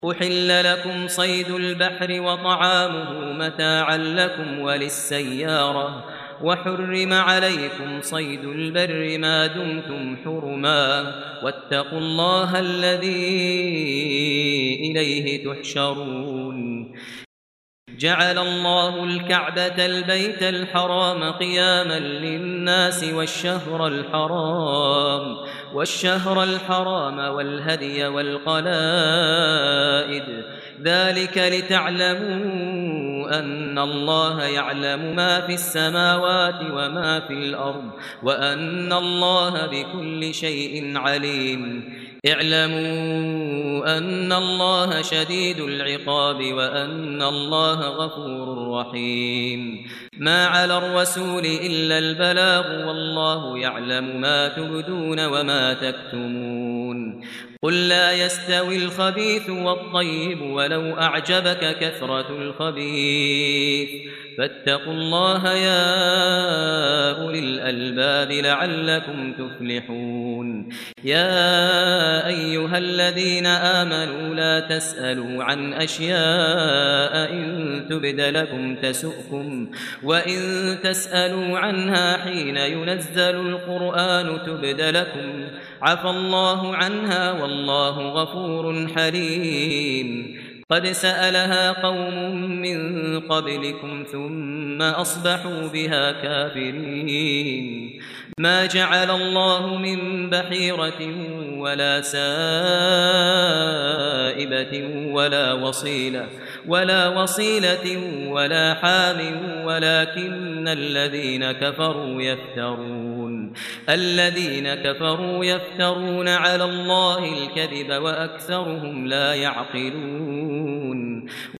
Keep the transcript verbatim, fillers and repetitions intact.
أحل لكم صيد البحر وطعامه متاعا لكم وللسيارة وحرم عليكم صيد البر ما دمتم حرما واتقوا الله الذي إليه تحشرون جعل الله الكعبة البيت الحرام قياما للناس والشهر الحرام والشهر الحرام والهدي والقلائد ذلك لتعلموا أن الله يعلم ما في السماوات وما في الأرض وأن الله بكل شيء عليم اعلموا أن الله شديد العقاب وأن الله غفور رحيم ما على الرسول إلا البلاغ والله يعلم ما تبدون وما تكتمون قل لا يستوي الخبيث والطيب ولو أعجبك كثرة الخبيث فاتقوا الله يا أولي الألباب لعلكم تفلحون يا أيها الذين آمنوا لا تسألوا عن أشياء إن تبد لكم تسؤكم وإن تسألوا عنها حين ينزل القرآن تبد لكم عفى الله عنها والله غفور حليم قد سألها قوم من قبلكم ثم أصبحوا بها كافرين ما جعل الله من بحيرة ولا سائبة ولا وصيلة ولا وصيلة ولا حام ولكن الذين كفروا يفترون الذين كفروا يفترون على الله الكذب وأكثرهم لا يعقلون